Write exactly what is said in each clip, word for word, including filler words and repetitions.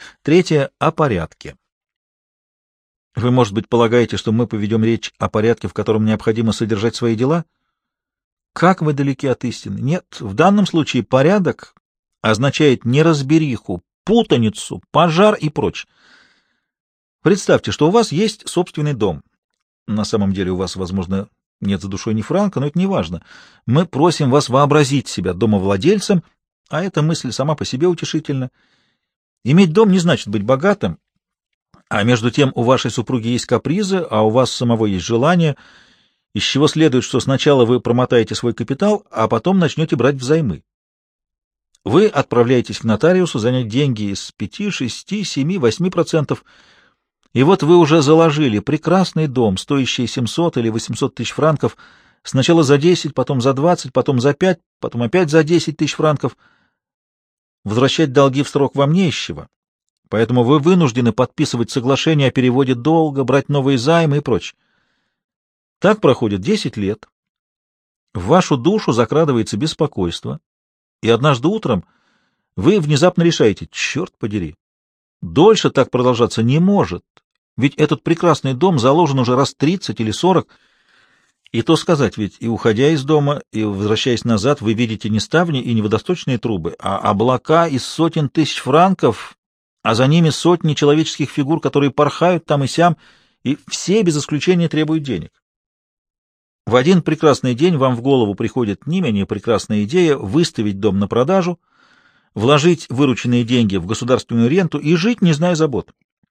Третье — о порядке. Вы, может быть, полагаете, что мы поведем речь о порядке, в котором необходимо содержать свои дела? Как вы далеки от истины? Нет, в данном случае порядок означает неразбериху, путаницу, пожар и прочь. Представьте, что у вас есть собственный дом. На самом деле у вас, возможно, нет за душой ни франка, но это не важно. Мы просим вас вообразить себя домовладельцем, а эта мысль сама по себе утешительна. Иметь дом не значит быть богатым, а между тем у вашей супруги есть капризы, а у вас самого есть желание, из чего следует, что сначала вы промотаете свой капитал, а потом начнете брать взаймы. Вы отправляетесь к нотариусу занять деньги из пяти, шести, семи, восьми процентов, и вот вы уже заложили прекрасный дом, стоящий семьсот или восемьсот тысяч франков, сначала за десять, потом за двадцать, потом за пять, потом опять за десять тысяч франков. Возвращать долги в срок вам не из чего, поэтому вы вынуждены подписывать соглашение о переводе долга, брать новые займы и прочее. Так проходит десять лет. В вашу душу закрадывается беспокойство, и однажды утром вы внезапно решаете: черт подери, дольше так продолжаться не может, ведь этот прекрасный дом заложен уже раз тридцать или сорок, и то сказать, ведь и уходя из дома, и возвращаясь назад, вы видите не ставни и не водосточные трубы, а облака из сотен тысяч франков, а за ними сотни человеческих фигур, которые порхают там и сям, и все без исключения требуют денег. В один прекрасный день вам в голову приходит не менее прекрасная идея выставить дом на продажу, вложить вырученные деньги в государственную ренту и жить, не зная забот.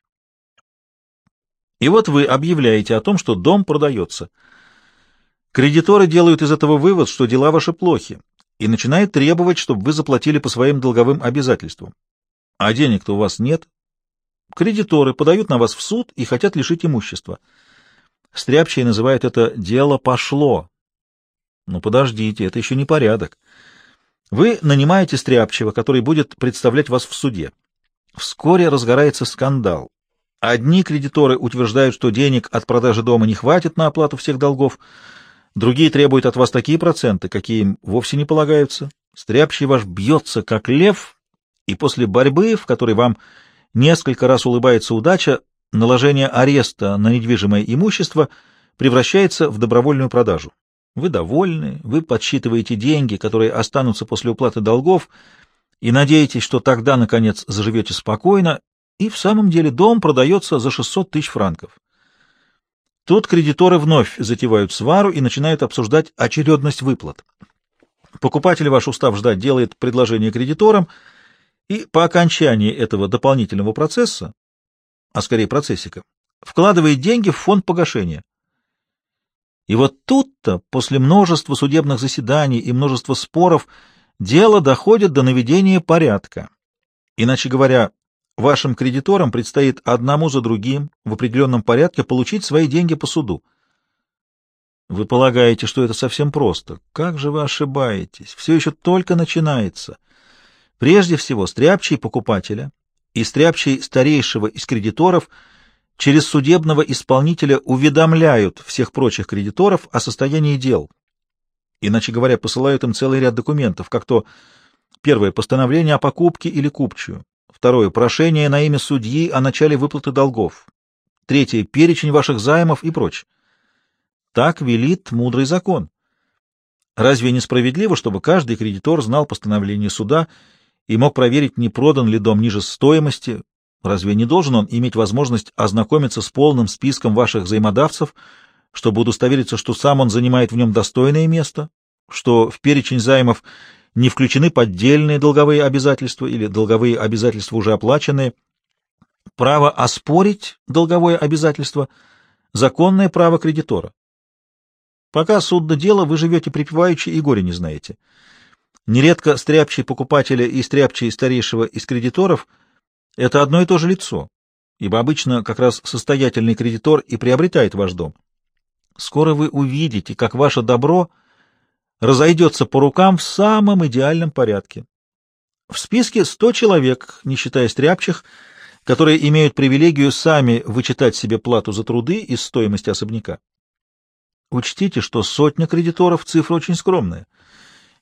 И вот вы объявляете о том, что дом продается. Кредиторы делают из этого вывод, что дела ваши плохи, и начинают требовать, чтобы вы заплатили по своим долговым обязательствам. А денег-то у вас нет. Кредиторы подают на вас в суд и хотят лишить имущества. Стряпчие называют это «дело пошло». Но подождите, это еще не порядок. Вы нанимаете стряпчего, который будет представлять вас в суде. Вскоре разгорается скандал. Одни кредиторы утверждают, что денег от продажи дома не хватит на оплату всех долгов, другие требуют от вас такие проценты, какие им вовсе не полагаются. Стряпчий ваш бьется, как лев, и после борьбы, в которой вам несколько раз улыбается удача, наложение ареста на недвижимое имущество превращается в добровольную продажу. Вы довольны, вы подсчитываете деньги, которые останутся после уплаты долгов, и надеетесь, что тогда, наконец, заживете спокойно, и в самом деле дом продается за шестьсот тысяч франков. Тут кредиторы вновь затевают свару и начинают обсуждать очередность выплат. Покупатель ваш, устав ждать, делает предложение кредиторам, и по окончании этого дополнительного процесса, а скорее процессика, вкладывает деньги в фонд погашения. И вот тут-то, после множества судебных заседаний и множества споров, дело доходит до наведения порядка. Иначе говоря, вашим кредиторам предстоит одному за другим в определенном порядке получить свои деньги по суду. Вы полагаете, что это совсем просто. Как же вы ошибаетесь? Все еще только начинается. Прежде всего, стряпчий покупателя и стряпчий старейшего из кредиторов через судебного исполнителя уведомляют всех прочих кредиторов о состоянии дел. Иначе говоря, посылают им целый ряд документов, как то первое — постановление о покупке или купчую, второе — прошение на имя судьи о начале выплаты долгов, третье — перечень ваших займов и прочее. Так велит мудрый закон. Разве несправедливо, чтобы каждый кредитор знал постановление суда и мог проверить, не продан ли дом ниже стоимости? Разве не должен он иметь возможность ознакомиться с полным списком ваших взаимодавцев, чтобы удостовериться, что сам он занимает в нем достойное место, что в перечень займов не включены поддельные долговые обязательства или долговые обязательства уже оплаченные? Право оспорить долговое обязательство — законное право кредитора. Пока судно дело, вы живете припеваючи и горе не знаете. Нередко стряпчий покупателя и стряпчий старейшего из кредиторов — это одно и то же лицо, ибо обычно как раз состоятельный кредитор и приобретает ваш дом. Скоро вы увидите, как ваше добро разойдется по рукам в самом идеальном порядке. В списке сто человек, не считая стряпчих, которые имеют привилегию сами вычитать себе плату за труды из стоимости особняка. Учтите, что сотня кредиторов — цифра очень скромная.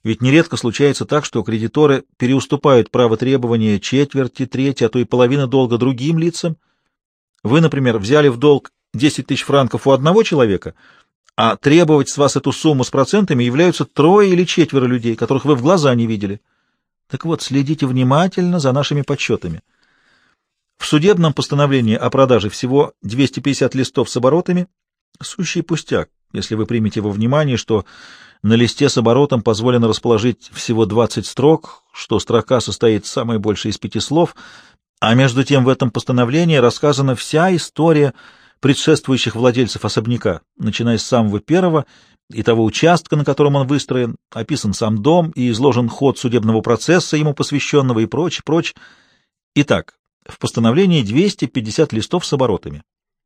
Ведь нередко случается так, что кредиторы переуступают право требования четверти, трети, а то и половины долга другим лицам. Вы, например, взяли в долг десять тысяч франков у одного человека, а требовать с вас эту сумму с процентами являются трое или четверо людей, которых вы в глаза не видели. Так вот, следите внимательно за нашими подсчетами. В судебном постановлении о продаже всего двести пятьдесят листов с оборотами, сущий пустяк, если вы примете во внимание, что на листе с оборотом позволено расположить всего двадцать строк, что строка состоит самое больше из пяти слов, а между тем в этом постановлении рассказана вся история предшествующих владельцев особняка, начиная с самого первого и того участка, на котором он выстроен, описан сам дом и изложен ход судебного процесса, ему посвященного и прочь, прочь. Итак, в постановлении двести пятьдесят листов с оборотами.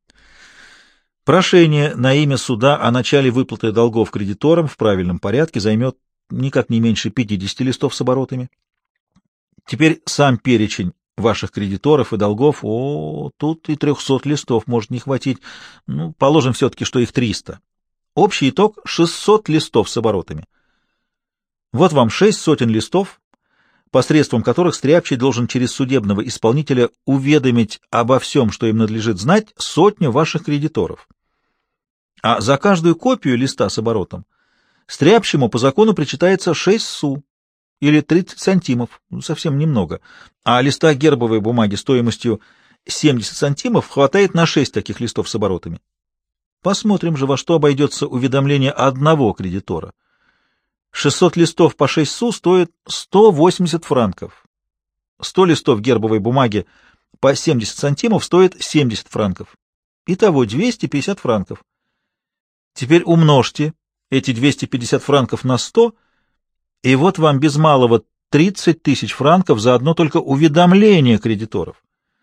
Прошение на имя суда о начале выплаты долгов кредиторам в правильном порядке займет никак не меньше пятидесяти листов с оборотами. Теперь сам перечень ваших кредиторов и долгов, о, тут и трехсот листов может не хватить, ну, положим все-таки, что их триста. Общий итог — шестьсот листов с оборотами. Вот вам шесть сотен листов, посредством которых стряпчий должен через судебного исполнителя уведомить обо всем, что им надлежит знать, сотню ваших кредиторов. А за каждую копию листа с оборотом стряпчему по закону причитается шесть су, или тридцать сантимов, ну, совсем немного, а листа гербовой бумаги стоимостью семьдесят сантимов хватает на шесть таких листов с оборотами. Посмотрим же, во что обойдется уведомление одного кредитора. шестьсот листов по шесть су стоит сто восемьдесят франков. сто листов гербовой бумаги по семьдесят сантимов стоит семьдесят франков. Итого двести пятьдесят франков. Теперь умножьте эти двести пятьдесят франков на сто, и вот вам без малого тридцать тысяч франков за одно только уведомление кредиторов.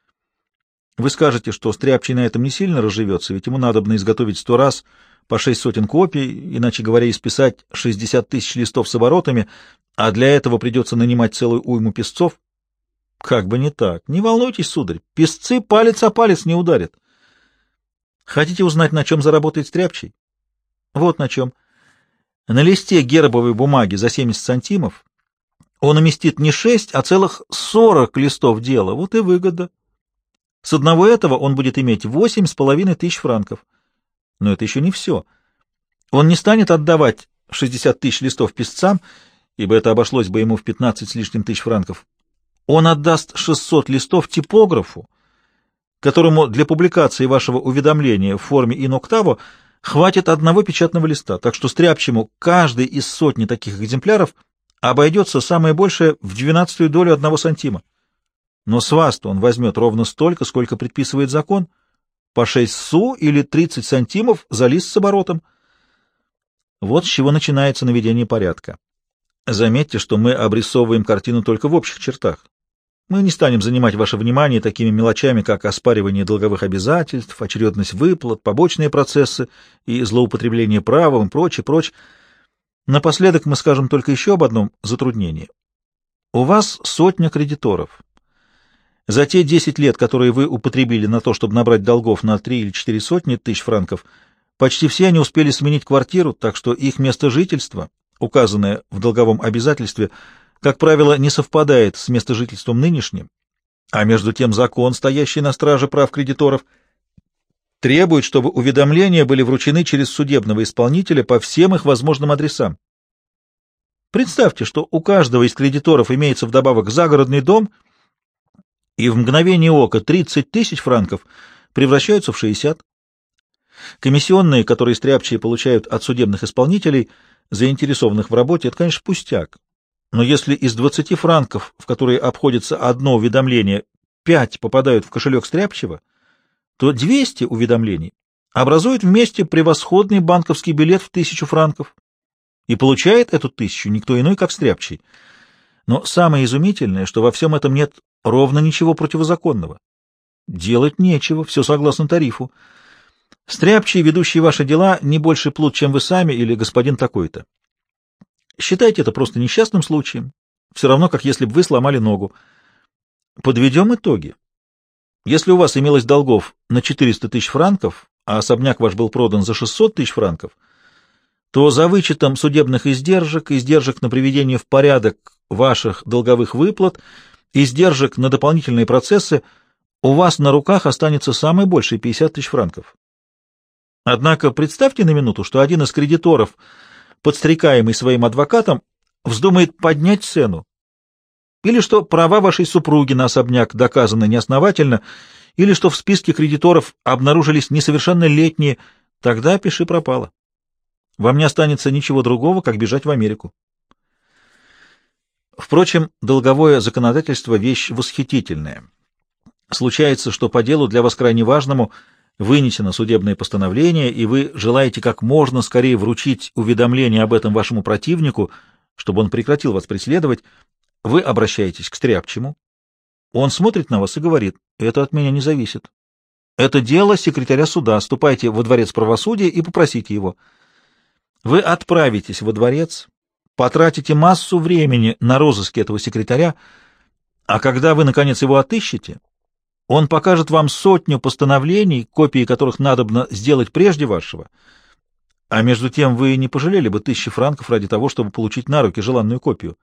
Вы скажете, что стряпчий на этом не сильно разживется, ведь ему надобно изготовить сто раз по шесть сотен копий, иначе говоря, исписать шестьдесят тысяч листов с оборотами, а для этого придется нанимать целую уйму писцов. Как бы не так. Не волнуйтесь, сударь, писцы палец о палец не ударят. Хотите узнать, на чем заработает стряпчий? Вот на чем. На листе гербовой бумаги за семьдесят сантимов он уместит не шесть, а целых сорок листов дела. Вот и выгода. С одного этого он будет иметь восемь с половиной тысяч франков. Но это еще не все. Он не станет отдавать шестьдесят тысяч листов писцам, ибо это обошлось бы ему в пятнадцать с лишним тысяч франков. Он отдаст шестьсот листов типографу, которому для публикации вашего уведомления в форме ин-октаво хватит одного печатного листа, так что стряпчему каждый из сотни таких экземпляров обойдется самое большее в двенадцатую долю одного сантима. Но с вас-то он возьмет ровно столько, сколько предписывает закон, по шесть су или тридцать сантимов за лист с оборотом. Вот с чего начинается наведение порядка. Заметьте, что мы обрисовываем картину только в общих чертах. Мы не станем занимать ваше внимание такими мелочами, как оспаривание долговых обязательств, очередность выплат, побочные процессы и злоупотребление правом и прочее, прочее. Напоследок мы скажем только еще об одном затруднении. У вас сотня кредиторов. За те десять лет, которые вы употребили на то, чтобы набрать долгов на три или четыре сотни тысяч франков, почти все они успели сменить квартиру, так что их место жительства, указанное в долговом обязательстве, как правило, не совпадает с местожительством нынешним, а между тем закон, стоящий на страже прав кредиторов, требует, чтобы уведомления были вручены через судебного исполнителя по всем их возможным адресам. Представьте, что у каждого из кредиторов имеется вдобавок загородный дом, и в мгновение ока тридцать тысяч франков превращаются в шестьдесят. Комиссионные, которые стряпчие получают от судебных исполнителей, заинтересованных в работе, это, конечно, пустяк. Но если из двадцати франков, в которые обходится одно уведомление, пять попадают в кошелек стряпчего, то двести уведомлений образуют вместе превосходный банковский билет в тысячу франков. И получает эту тысячу никто иной, как стряпчий. Но самое изумительное, что во всем этом нет ровно ничего противозаконного. Делать нечего, все согласно тарифу. Стряпчий, ведущий ваши дела, не больше плут, чем вы сами или господин такой-то. Считайте это просто несчастным случаем, все равно, как если бы вы сломали ногу. Подведем итоги. Если у вас имелось долгов на четыреста тысяч франков, а особняк ваш был продан за шестьсот тысяч франков, то за вычетом судебных издержек, издержек на приведение в порядок ваших долговых выплат, издержек на дополнительные процессы у вас на руках останется самое большее пятьдесят тысяч франков. Однако представьте на минуту, что один из кредиторов, подстрекаемый своим адвокатом, вздумает поднять цену, или что права вашей супруги на особняк доказаны неосновательно, или что в списке кредиторов обнаружились несовершеннолетние, тогда пиши пропало. Вам не останется ничего другого, как бежать в Америку. Впрочем, долговое законодательство — вещь восхитительная. Случается, что по делу для вас крайне важному вынесено судебное постановление, и вы желаете как можно скорее вручить уведомление об этом вашему противнику, чтобы он прекратил вас преследовать. Вы обращаетесь к стряпчему. Он смотрит на вас и говорит: «Это от меня не зависит. Это дело секретаря суда. Ступайте во дворец правосудия и попросите его». Вы отправитесь во дворец, потратите массу времени на розыске этого секретаря, а когда вы, наконец, его отыщете, он покажет вам сотню постановлений, копии которых надобно сделать прежде вашего, а между тем вы не пожалели бы тысячи франков ради того, чтобы получить на руки желанную копию.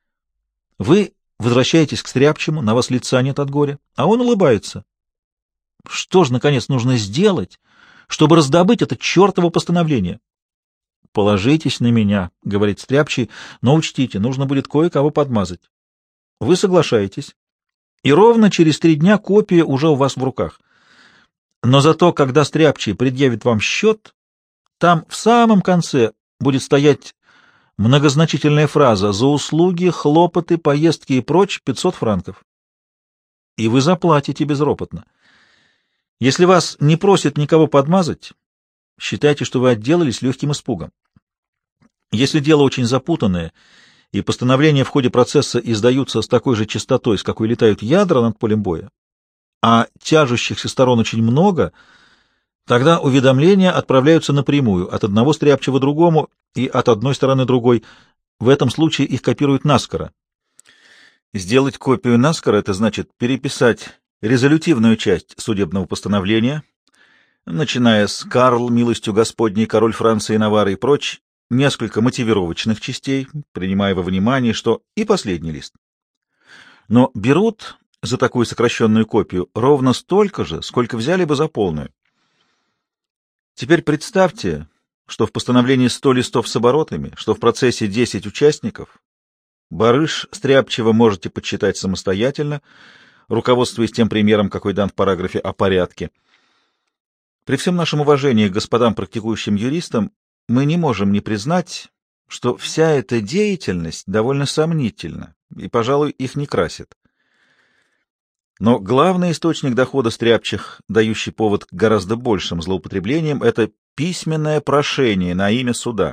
Вы возвращаетесь к стряпчему, на вас лица нет от горя, а он улыбается. Что же, наконец, нужно сделать, чтобы раздобыть это чертово постановление? «Положитесь на меня», — говорит стряпчий, — «но учтите, нужно будет кое-кого подмазать». Вы соглашаетесь, и ровно через три дня копия уже у вас в руках. Но зато, когда стряпчий предъявит вам счет, там в самом конце будет стоять многозначительная фраза: «За услуги, хлопоты, поездки и прочь пятьсот франков». И вы заплатите безропотно. Если вас не просит никого подмазать, считайте, что вы отделались легким испугом. Если дело очень запутанное, и постановления в ходе процесса издаются с такой же частотой, с какой летают ядра над полем боя, а тяжущихся сторон очень много, тогда уведомления отправляются напрямую от одного стряпчего другому и от одной стороны другой. В этом случае их копируют наскоро. Сделать копию наскоро — это значит переписать резолютивную часть судебного постановления, начиная с «Карл, милостью Господней, король Франции, Наварры» и прочь, несколько мотивировочных частей, принимая во внимание, что и последний лист. Но берут за такую сокращенную копию ровно столько же, сколько взяли бы за полную. Теперь представьте, что в постановлении сто листов с оборотами, что в процессе десять участников. Барыш стряпчего можете подсчитать самостоятельно, руководствуясь тем примером, какой дан в параграфе о порядке. При всем нашем уважении к господам практикующим юристам мы не можем не признать, что вся эта деятельность довольно сомнительна и, пожалуй, их не красит. Но главный источник дохода стряпчих, дающий повод к гораздо большим злоупотреблениям, это письменное прошение на имя суда.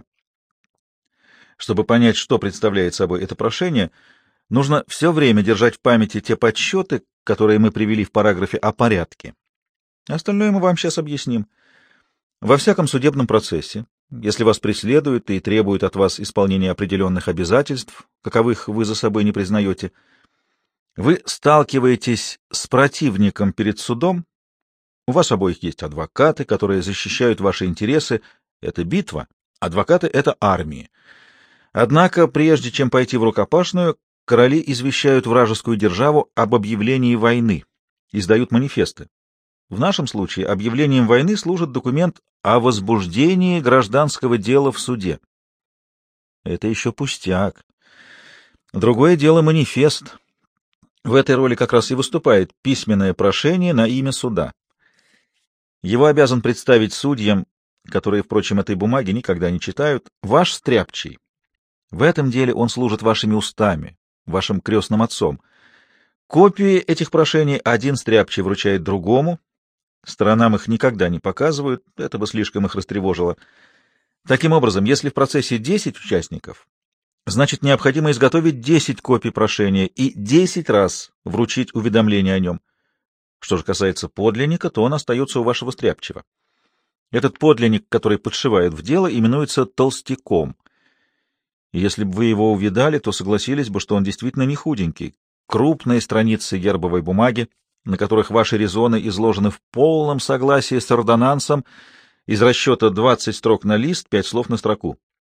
Чтобы понять, что представляет собой это прошение, нужно все время держать в памяти те подсчеты, которые мы привели в параграфе о порядке. Остальное мы вам сейчас объясним. Во всяком судебном процессе, если вас преследуют и требуют от вас исполнения определенных обязательств, каковых вы за собой не признаете, вы сталкиваетесь с противником перед судом, у вас обоих есть адвокаты, которые защищают ваши интересы, это битва, адвокаты — это армии. Однако, прежде чем пойти в рукопашную, короли извещают вражескую державу об объявлении войны, издают манифесты. В нашем случае объявлением войны служит документ о возбуждении гражданского дела в суде. Это еще пустяк. Другое дело — манифест. В этой роли как раз и выступает письменное прошение на имя суда. Его обязан представить судьям, которые, впрочем, этой бумаги никогда не читают, ваш стряпчий. В этом деле он служит вашими устами, вашим крестным отцом. Копии этих прошений один стряпчий вручает другому, сторонам их никогда не показывают, это бы слишком их растревожило. Таким образом, если в процессе десять участников, значит, необходимо изготовить десять копий прошения и десять раз вручить уведомление о нем. Что же касается подлинника, то он остается у вашего стряпчего. Этот подлинник, который подшивают в дело, именуется толстяком. И если бы вы его увидали, то согласились бы, что он действительно не худенький. Крупные страницы гербовой бумаги, на которых ваши резоны изложены в полном согласии с ордонансом, из расчета двадцать строк на лист, пять слов на строку.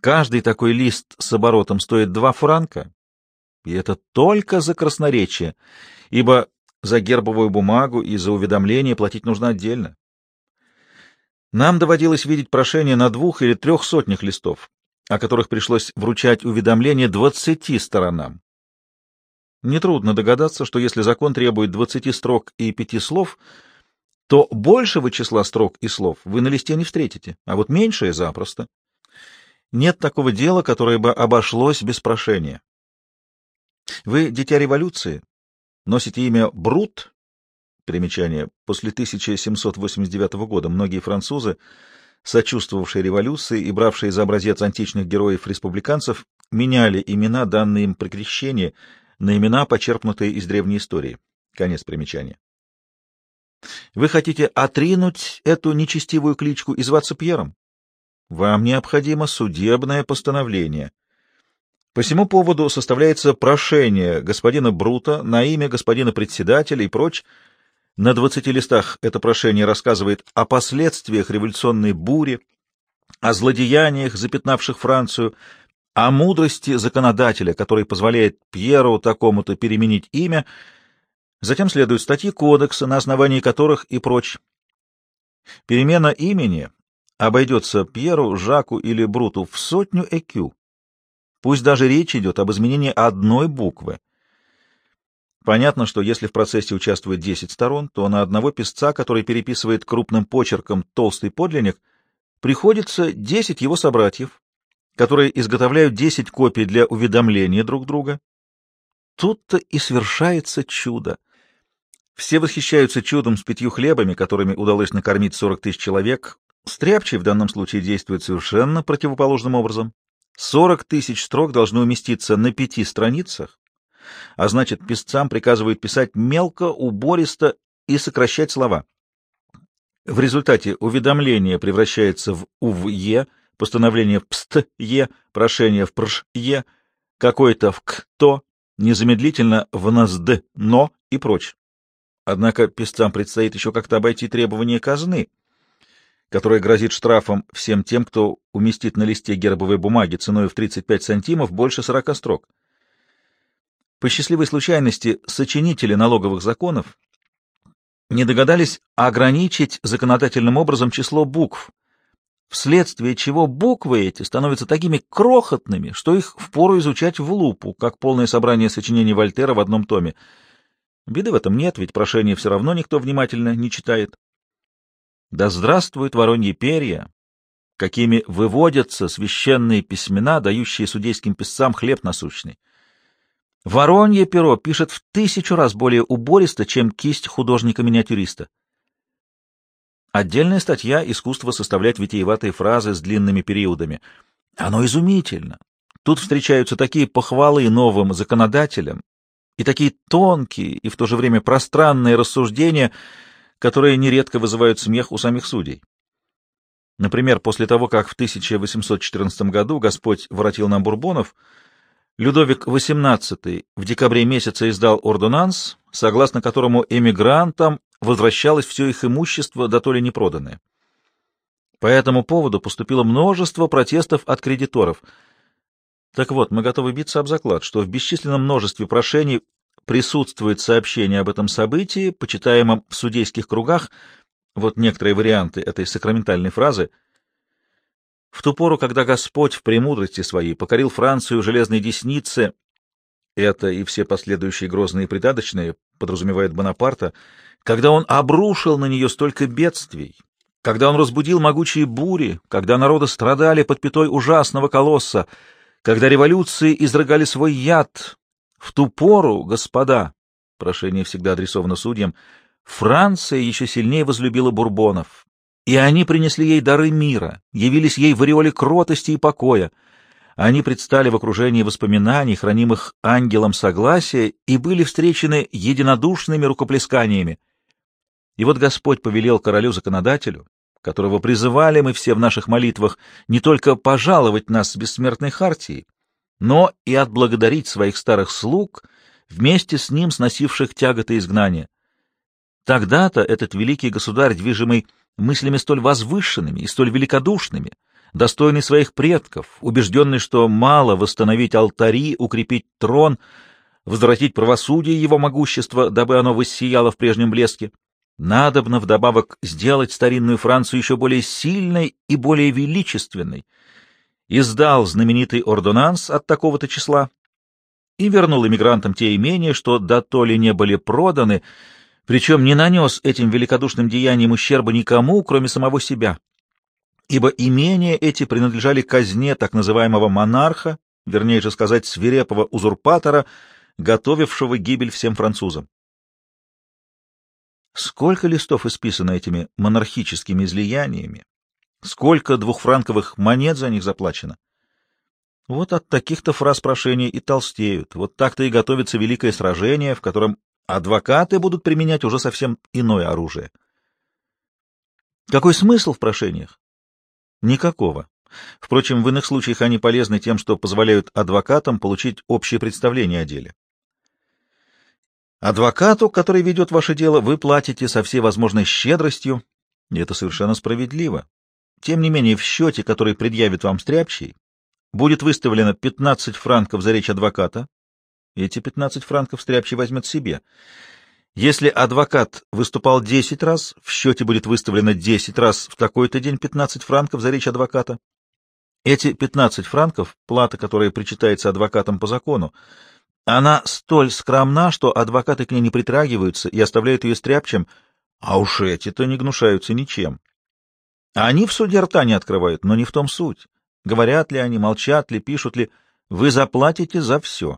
Каждый такой лист с оборотом стоит два франка, и это только за красноречие, ибо за гербовую бумагу и за уведомление платить нужно отдельно. Нам доводилось видеть прошения на двух или трех сотнях листов, о которых пришлось вручать уведомление двадцати сторонам. Нетрудно догадаться, что если закон требует двадцати строк и пяти слов, то большего числа строк и слов вы на листе не встретите, а вот меньшее запросто. Нет такого дела, которое бы обошлось без прошения. Вы дитя революции, носите имя Брут. Примечание. После тысяча семьсот восемьдесят девятого года многие французы, сочувствовавшие революции и бравшие за образец античных героев-республиканцев, меняли имена, данные им при крещении, на имена, почерпнутые из древней истории. Конец примечания. Вы хотите отринуть эту нечестивую кличку и зваться Пьером? Вам необходимо судебное постановление. По сему поводу составляется прошение господина Брута на имя господина председателя и прочь. На двадцати листах это прошение рассказывает о последствиях революционной бури, о злодеяниях, запятнавших Францию, о мудрости законодателя, который позволяет Пьеру такому-то переменить имя. Затем следуют статьи кодекса, на основании которых и прочь. Перемена имени обойдется Пьеру, Жаку или Бруту в сотню экю. Пусть даже речь идет об изменении одной буквы. Понятно, что если в процессе участвует десять сторон, то на одного писца, который переписывает крупным почерком толстый подлинник, приходится десять его собратьев, которые изготовляют десять копий для уведомления друг друга. Тут-то и совершается чудо. Все восхищаются чудом с пятью хлебами, которыми удалось накормить сорок тысяч человек. Стряпчий в данном случае действует совершенно противоположным образом. сорок тысяч строк должны уместиться на пяти страницах, а значит, писцам приказывают писать мелко, убористо и сокращать слова. В результате уведомление превращается в уве, постановление в псте, прошение в прше, какой-то в кто, незамедлительно в назд, но и прочь. Однако писцам предстоит еще как-то обойти требования казны, которая грозит штрафом всем тем, кто уместит на листе гербовой бумаги ценой в тридцать пять сантимов больше сорока строк. По счастливой случайности сочинители налоговых законов не догадались ограничить законодательным образом число букв, вследствие чего буквы эти становятся такими крохотными, что их впору изучать в лупу, как полное собрание сочинений Вольтера в одном томе. Беды в этом нет, ведь прошение все равно никто внимательно не читает. Да здравствуют вороньи перья, какими выводятся священные письмена, дающие судейским писцам хлеб насущный. Воронье перо пишет в тысячу раз более убористо, чем кисть художника-миниатюриста. Отдельная статья «Искусство составлять витиеватые фразы с длинными периодами». Оно изумительно. Тут встречаются такие похвалы новым законодателям и такие тонкие и в то же время пространные рассуждения, которые нередко вызывают смех у самих судей. Например, после того, как в тысяча восемьсот четырнадцатом году Господь воротил нам бурбонов, Людовик восемнадцатый в декабре месяце издал ордонанс, согласно которому эмигрантам возвращалось все их имущество, да то ли не проданное. По этому поводу поступило множество протестов от кредиторов. Так вот, мы готовы биться об заклад, что в бесчисленном множестве прошений присутствует сообщение об этом событии, почитаемом в судейских кругах, вот некоторые варианты этой сакраментальной фразы. В ту пору, когда Господь в премудрости своей покорил Францию железной деснице, это и все последующие грозные придаточные, подразумевает Бонапарта, когда он обрушил на нее столько бедствий, когда он разбудил могучие бури, когда народы страдали под пятой ужасного колосса, когда революции изрыгали свой яд, в ту пору, господа, прошение всегда адресовано судьям, Франция еще сильнее возлюбила бурбонов, и они принесли ей дары мира, явились ей в ореоле кротости и покоя. Они предстали в окружении воспоминаний, хранимых ангелом согласия, и были встречены единодушными рукоплесканиями. И вот Господь повелел королю-законодателю, которого призывали мы все в наших молитвах, не только пожаловать нас с бессмертной хартией, но и отблагодарить своих старых слуг, вместе с ним сносивших тяготы изгнания. Тогда-то этот великий государь, движимый мыслями столь возвышенными и столь великодушными, достойный своих предков, убежденный, что мало восстановить алтари, укрепить трон, возвратить правосудие его могущества, дабы оно воссияло в прежнем блеске. Надобно вдобавок сделать старинную Францию еще более сильной и более величественной. Издал знаменитый ордонанс от такого-то числа и вернул эмигрантам те имения, что дотоле не были проданы, причем не нанес этим великодушным деянием ущерба никому, кроме самого себя. Ибо имения эти принадлежали казне так называемого монарха, вернее же сказать, свирепого узурпатора, готовившего гибель всем французам. Сколько листов исписано этими монархическими излияниями, сколько двухфранковых монет за них заплачено. Вот от таких-то фраз прошения и толстеют, вот так-то и готовится великое сражение, в котором адвокаты будут применять уже совсем иное оружие. Какой смысл в прошениях? Никакого. Впрочем, в иных случаях они полезны тем, что позволяют адвокатам получить общее представление о деле. Адвокату, который ведет ваше дело, вы платите со всей возможной щедростью, и это совершенно справедливо. Тем не менее, в счете, который предъявит вам стряпчий, будет выставлено пятнадцать франков за речь адвоката. Эти пятнадцать франков стряпчий возьмет себе. Если адвокат выступал десять раз, в счете будет выставлено десять раз в такой-то день пятнадцать франков за речь адвоката. Эти пятнадцать франков, плата, которая причитается адвокатам по закону, она столь скромна, что адвокаты к ней не притрагиваются и оставляют ее стряпчим, а уж эти-то не гнушаются ничем. Они в суде рта не открывают, но не в том суть. Говорят ли они, молчат ли, пишут ли, вы заплатите за все.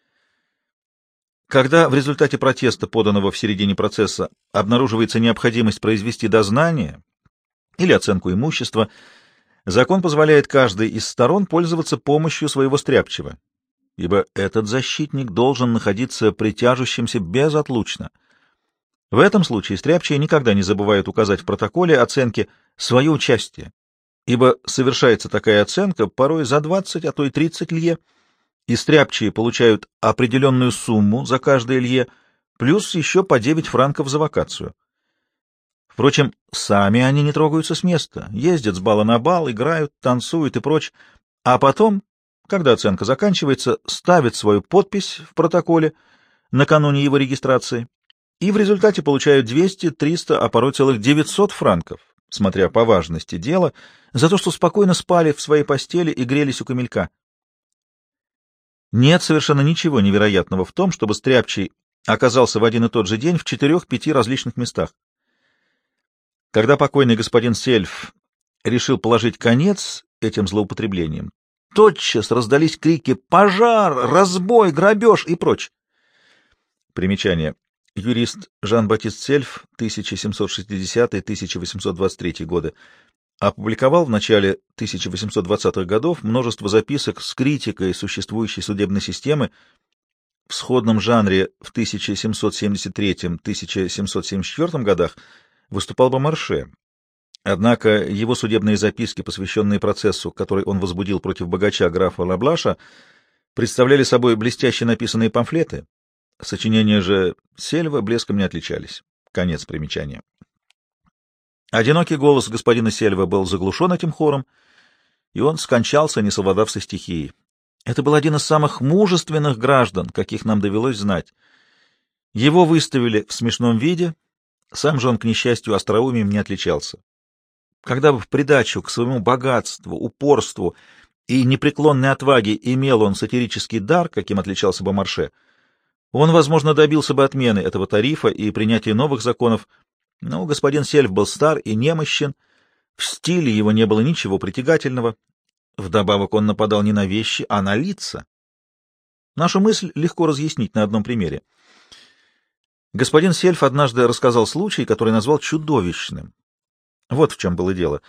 Когда в результате протеста, поданного в середине процесса, обнаруживается необходимость произвести дознание или оценку имущества, закон позволяет каждой из сторон пользоваться помощью своего стряпчего, ибо этот защитник должен находиться притяжущимся безотлучно. В этом случае стряпчие никогда не забывают указать в протоколе оценки свое участие, ибо совершается такая оценка порой за двадцать, а то и тридцать лье, и стряпчие получают определенную сумму за каждое лье, плюс еще по девять франков за вакацию. Впрочем, сами они не трогаются с места, ездят с бала на бал, играют, танцуют и прочь, а потом, когда оценка заканчивается, ставят свою подпись в протоколе накануне его регистрации и в результате получают двести, триста, а порой целых девятьсот франков, смотря по важности дела, за то, что спокойно спали в своей постели и грелись у камелька. Нет совершенно ничего невероятного в том, чтобы стряпчий оказался в один и тот же день в четырех-пяти различных местах. Когда покойный господин Сельф решил положить конец этим злоупотреблениям, тотчас раздались крики «Пожар! Разбой! Грабеж!» и прочь. Примечание. Юрист Жан-Батист Сельф, тысяча семьсот шестидесятый — тысяча восемьсот двадцать третий годы, опубликовал в начале тысяча восемьсот двадцатых годов множество записок с критикой существующей судебной системы. В сходном жанре в тысяча семьсот семьдесят третьем — тысяча семьсот семьдесят четвёртом годах выступал Бомарше. Однако его судебные записки, посвященные процессу, который он возбудил против богача графа Лаблаша, представляли собой блестяще написанные памфлеты. Сочинения же Сельва блеском не отличались. Конец примечания. Одинокий голос господина Сельва был заглушен этим хором, и он скончался, не совладав со стихией. Это был один из самых мужественных граждан, каких нам довелось знать. Его выставили в смешном виде, сам же он, к несчастью, остроумием не отличался. Когда бы в придачу к своему богатству, упорству и непреклонной отваге имел он сатирический дар, каким отличался Бомарше, он, возможно, добился бы отмены этого тарифа и принятия новых законов, но господин Сельф был стар и немощен, в стиле его не было ничего притягательного, вдобавок он нападал не на вещи, а на лица. Нашу мысль легко разъяснить на одном примере. Господин Сельф однажды рассказал случай, который назвал чудовищным. Вот в чем было дело.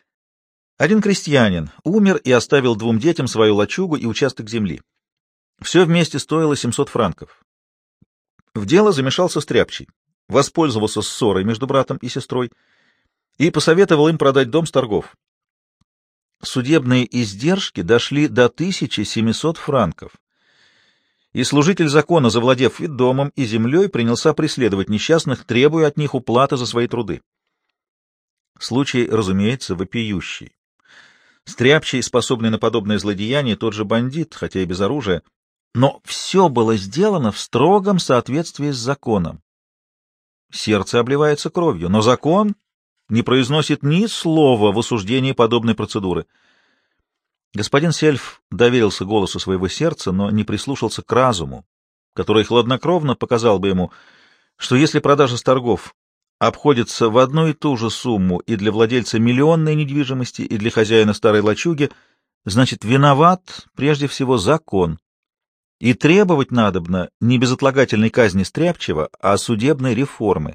Один крестьянин умер и оставил двум детям свою лачугу и участок земли. Все вместе стоило семьсот франков. В дело замешался стряпчий, воспользовался ссорой между братом и сестрой и посоветовал им продать дом с торгов. Судебные издержки дошли до тысячи семисот франков, и служитель закона, завладев и домом, и землей, принялся преследовать несчастных, требуя от них уплаты за свои труды. Случай, разумеется, вопиющий. Стряпчий, способный на подобное злодеяние, тот же бандит, хотя и без оружия. Но все было сделано в строгом соответствии с законом. Сердце обливается кровью, но закон не произносит ни слова в осуждении подобной процедуры. Господин Сельф доверился голосу своего сердца, но не прислушался к разуму, который хладнокровно показал бы ему, что если продажа с торгов обходится в одну и ту же сумму и для владельца миллионной недвижимости, и для хозяина старой лачуги, значит, виноват прежде всего закон. И требовать надобно не безотлагательной казни Стряпчего, а судебной реформы.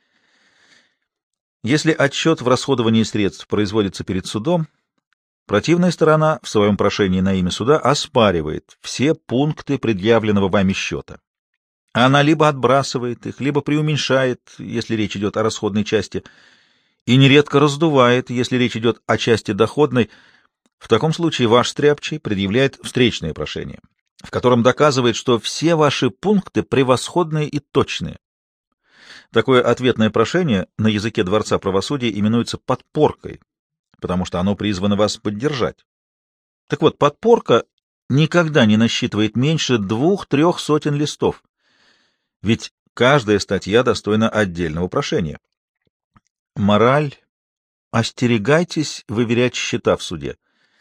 Если отчет в расходовании средств производится перед судом, противная сторона в своем прошении на имя суда оспаривает все пункты предъявленного вами счета. Она либо отбрасывает их, либо преуменьшает, если речь идет о расходной части, и нередко раздувает, если речь идет о части доходной. В таком случае ваш Стряпчий предъявляет встречное прошение, в котором доказывает, что все ваши пункты превосходные и точные. Такое ответное прошение на языке Дворца правосудия именуется подпоркой, потому что оно призвано вас поддержать. Так вот, подпорка никогда не насчитывает меньше двух-трех сотен листов, ведь каждая статья достойна отдельного прошения. Мораль: остерегайтесь выверять счета в суде.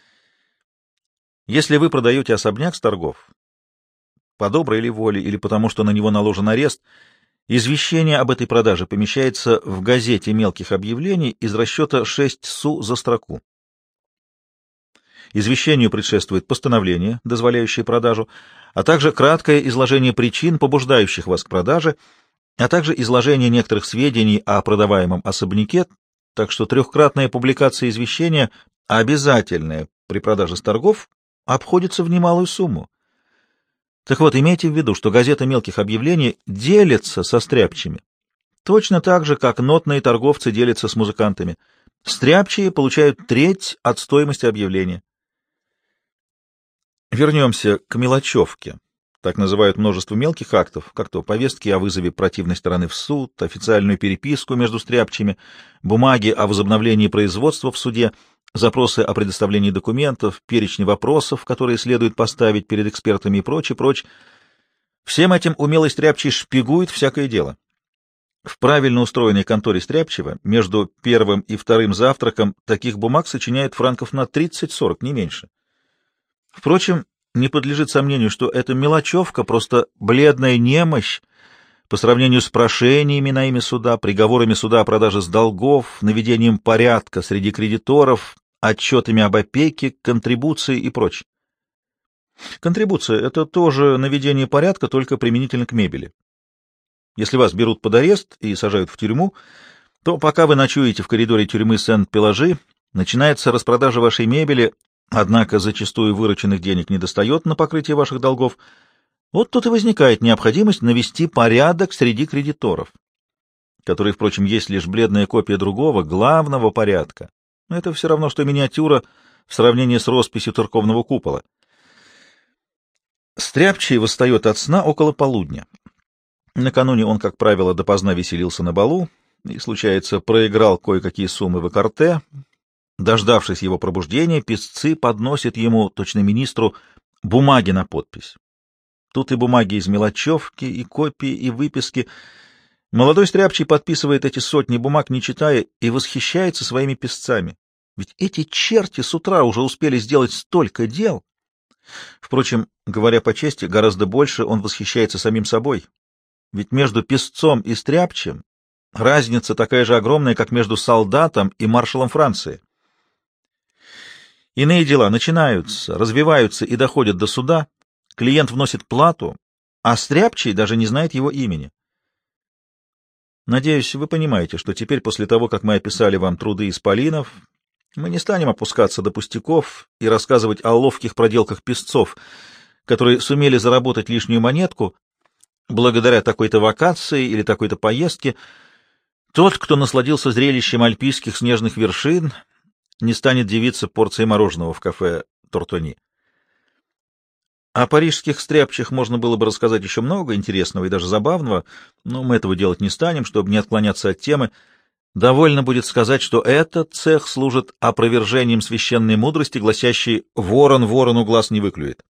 Если вы продаете особняк с торгов, по доброй ли воле или потому, что на него наложен арест, извещение об этой продаже помещается в газете мелких объявлений из расчета шесть су за строку. Извещению предшествует постановление, дозволяющее продажу, а также краткое изложение причин, побуждающих вас к продаже, а также изложение некоторых сведений о продаваемом особняке, так что трехкратная публикация извещения, обязательная при продаже с торгов, обходится в немалую сумму. Так вот, имейте в виду, что газета мелких объявлений делится со стряпчими, точно так же, как нотные торговцы делятся с музыкантами. Стряпчие получают треть от стоимости объявления. Вернемся к мелочевке. Так называют множество мелких актов, как то повестки о вызове противной стороны в суд, официальную переписку между стряпчими, бумаги о возобновлении производства в суде, запросы о предоставлении документов, перечни вопросов, которые следует поставить перед экспертами и прочее, прочее. Всем этим умелый стряпчий шпигует всякое дело. В правильно устроенной конторе стряпчего между первым и вторым завтраком таких бумаг сочиняют франков на тридцать-сорок, не меньше. Впрочем, не подлежит сомнению, что эта мелочевка — просто бледная немощь по сравнению с прошениями на имя суда, приговорами суда о продаже с долгов, наведением порядка среди кредиторов, отчетами об опеке, контрибуции и прочее. Контрибуция — это тоже наведение порядка, только применительно к мебели. Если вас берут под арест и сажают в тюрьму, то пока вы ночуете в коридоре тюрьмы Сент-Пеложи, начинается распродажа вашей мебели, однако зачастую вырученных денег недостает на покрытие ваших долгов. Вот тут и возникает необходимость навести порядок среди кредиторов, который, впрочем, есть лишь бледная копия другого, главного порядка. Но это все равно, что миниатюра в сравнении с росписью церковного купола. Стряпчий восстает от сна около полудня. Накануне он, как правило, допоздна веселился на балу и, случается, проиграл кое-какие суммы в экарте. Дождавшись его пробуждения, писцы подносят ему, точно министру, бумаги на подпись. Тут и бумаги из мелочевки, и копии, и выписки. Молодой стряпчий подписывает эти сотни бумаг, не читая, и восхищается своими писцами. Ведь эти черти с утра уже успели сделать столько дел. Впрочем, говоря по чести, гораздо больше он восхищается самим собой. Ведь между писцом и стряпчим разница такая же огромная, как между солдатом и маршалом Франции. Иные дела начинаются, развиваются и доходят до суда, клиент вносит плату, а стряпчий даже не знает его имени. Надеюсь, вы понимаете, что теперь, после того, как мы описали вам труды исполинов, мы не станем опускаться до пустяков и рассказывать о ловких проделках писцов, которые сумели заработать лишнюю монетку благодаря такой-то вакации или такой-то поездке. Тот, кто насладился зрелищем альпийских снежных вершин, не станет дивиться порцией мороженого в кафе Тортони. О парижских стряпчих можно было бы рассказать еще много интересного и даже забавного, но мы этого делать не станем, чтобы не отклоняться от темы. Довольно будет сказать, что этот цех служит опровержением священной мудрости, гласящей «ворон ворону глаз не выклюет».